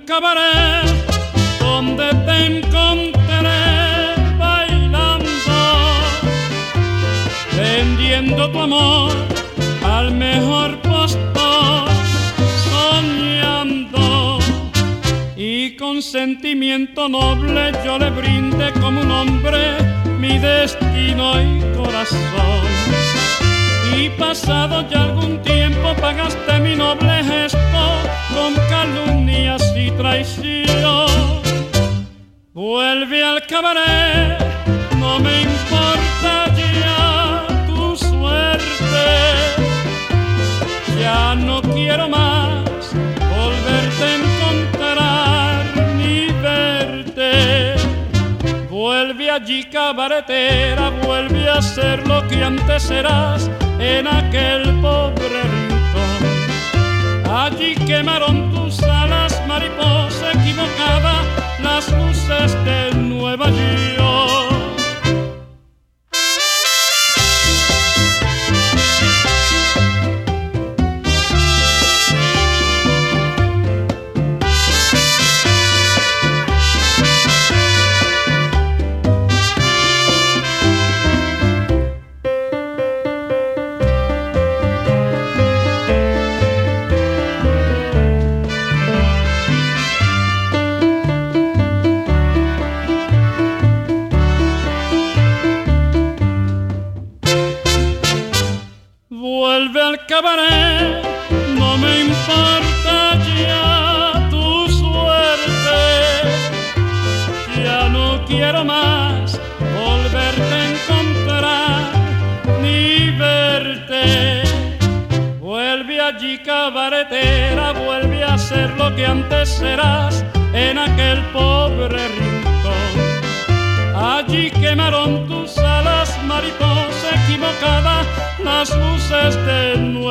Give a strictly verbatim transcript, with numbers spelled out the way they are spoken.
cabaret donde te encontraré bailando, vendiendo tu amor al mejor postor, soñando, y con sentimiento noble yo le brinde como un hombre mi destino y corazón. Y pasado ya algún tiempo pagaste mi noble gesto con calumnias y traición. Vuelve al cabaret, no me importa ya tu suerte, ya no quiero más volverte a encontrar ni verte. Vuelve allí, cabaretera, vuelve a ser lo que antes eras en aquel pobre rincón. Allí quemaron tus alas, mariposa equivocada, las luces de Nueva York. Vuelve al cabaret, no me importa ya tu suerte, ya no quiero más volverte a encontrar ni verte. Vuelve allí, cabaretera, vuelve a ser lo que antes eras en aquel pobre rincón. Allí quemaron tus alas, mariposa equivocada, las luces de